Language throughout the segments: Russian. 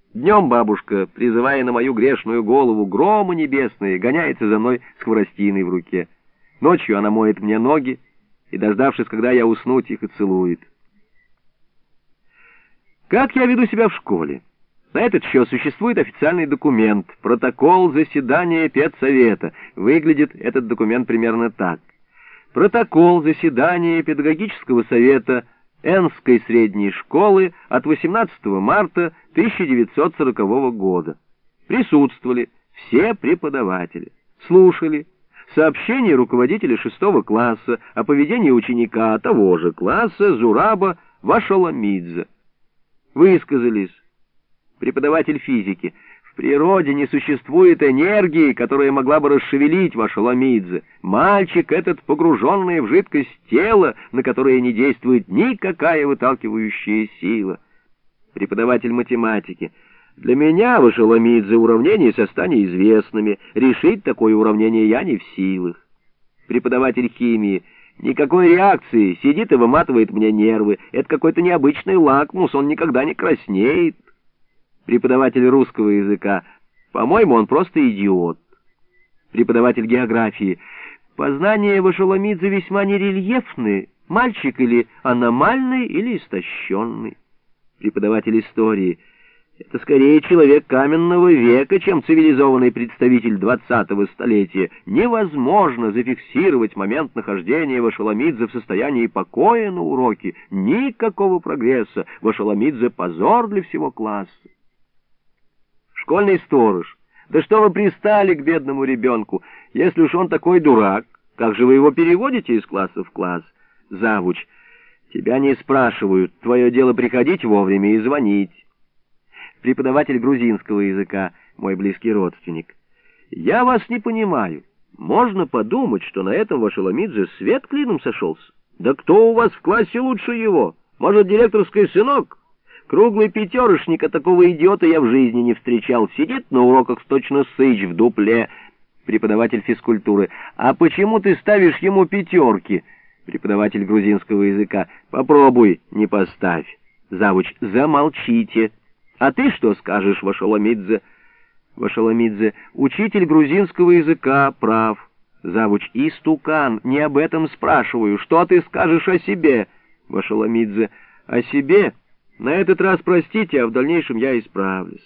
Днем бабушка, призывая на мою грешную голову громы небесные, гоняется за мной с хворостиной в руке. Ночью она моет мне ноги и, дождавшись, когда я усну, тихо целует. Как я веду себя в школе? На этот счет существует официальный документ, протокол заседания педсовета. Выглядит этот документ примерно так. Протокол заседания педагогического совета Энской средней школы от 18 марта 1940 года. Присутствовали все преподаватели, слушали сообщение руководителя 6 класса о поведении ученика того же класса Зураба Вашоламидзе. Высказались. Преподаватель физики: в природе не существует энергии, которая могла бы расшевелить Вашоламидзе. Мальчик этот погруженное в жидкость тело, на которое не действует никакая выталкивающая сила. Преподаватель математики: для меня, Вашоламидзе, уравнения со ста неизвестными. Решить такое уравнение я не в силах. Преподаватель химии: никакой реакции, сидит и выматывает мне нервы. Это какой-то необычный лакмус, он никогда не краснеет. Преподаватель русского языка: по-моему, он просто идиот. Преподаватель географии: познания Вашоламидзе весьма нерельефны. Мальчик или аномальный, или истощенный. Преподаватель истории: это скорее человек каменного века, чем цивилизованный представитель 20-го столетия. Невозможно зафиксировать момент нахождения Вашоламидзе в состоянии покоя на уроке. Никакого прогресса. Вашоламидзе — позор для всего класса. Школьный сторож: да что вы пристали к бедному ребенку? Если уж он такой дурак, как же вы его переводите из класса в класс? Завуч: тебя не спрашивают, твое дело приходить вовремя и звонить. Преподаватель грузинского языка, мой близкий родственник: я вас не понимаю. Можно подумать, что на этом Вашоламидзе свет клином сошелся. Да кто у вас в классе лучше его? Может, директорский сынок? Круглый пятерышник, а такого идиота я в жизни не встречал. Сидит на уроках точно сыч в дупле. Преподаватель физкультуры: а почему ты ставишь ему пятерки? Преподаватель грузинского языка: попробуй, не поставь. Завуч: замолчите. А ты что скажешь, Вашоламидзе? Вашоламидзе: учитель грузинского языка прав. Завуч: истукан, не об этом спрашиваю. Что ты скажешь о себе? Вашоламидзе: о себе? На этот раз простите, а в дальнейшем я исправлюсь.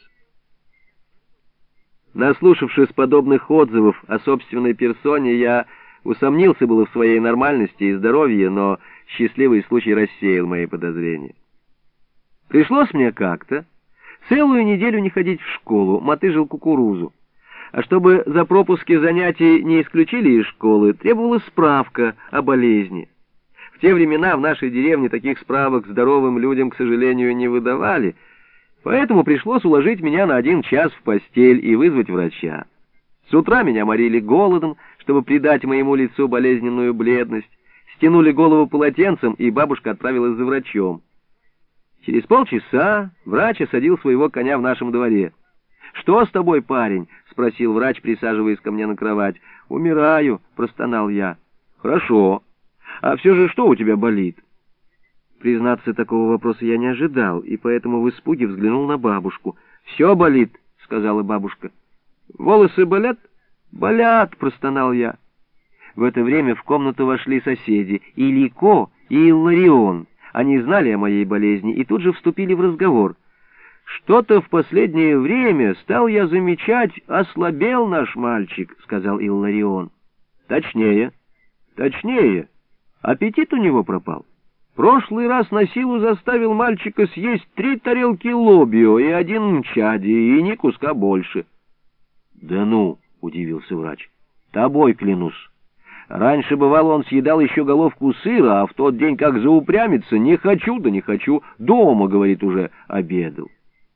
Наслушавшись подобных отзывов о собственной персоне, я усомнился было в своей нормальности и здоровье, но счастливый случай рассеял мои подозрения. Пришлось мне как-то целую неделю не ходить в школу, мотыжил кукурузу. А чтобы за пропуски занятий не исключили из школы, требовалась справка о болезни. В те времена в нашей деревне таких справок здоровым людям, к сожалению, не выдавали, поэтому пришлось уложить меня на 1 час в постель и вызвать врача. С утра меня морили голодом, чтобы придать моему лицу болезненную бледность, стянули голову полотенцем, и бабушка отправилась за врачом. Через полчаса врач осадил своего коня в нашем дворе. «Что с тобой, парень?» — спросил врач, присаживаясь ко мне на кровать. «Умираю», — простонал я. «Хорошо. А все же что у тебя болит?» Признаться, такого вопроса я не ожидал, и поэтому в испуге взглянул на бабушку. «Все болит», — сказала бабушка. «Волосы болят?» «Болят», — простонал я. В это время в комнату вошли соседи — Илико и Илларион. Они знали о моей болезни и тут же вступили в разговор. «Что-то в последнее время, стал я замечать, ослабел наш мальчик», — сказал Илларион. «Точнее, точнее, аппетит у него пропал. Прошлый раз на силу заставил мальчика съесть 3 тарелки лобио и 1 мчади, и ни куска больше». «Да ну», — удивился врач, — «тобой клянусь. Раньше, бывало, он съедал еще головку сыра, а в тот день, как заупрямится, не хочу, да не хочу, дома, говорит, уже обедал».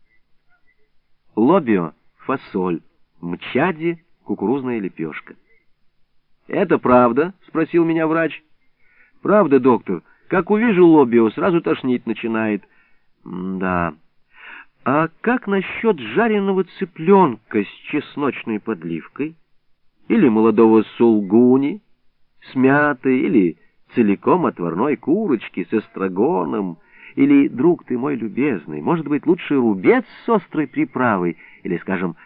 Лобио — фасоль, мчади — кукурузная лепешка. «Это правда?» — спросил меня врач. «Правда, доктор. Как увижу лобио, сразу тошнить начинает». «Да. А как насчет жареного цыпленка с чесночной подливкой? Или молодого сулгуни с мятой? Или целиком отварной курочки с эстрагоном? Или, друг ты мой любезный, может быть, лучше рубец с острой приправой, или, скажем,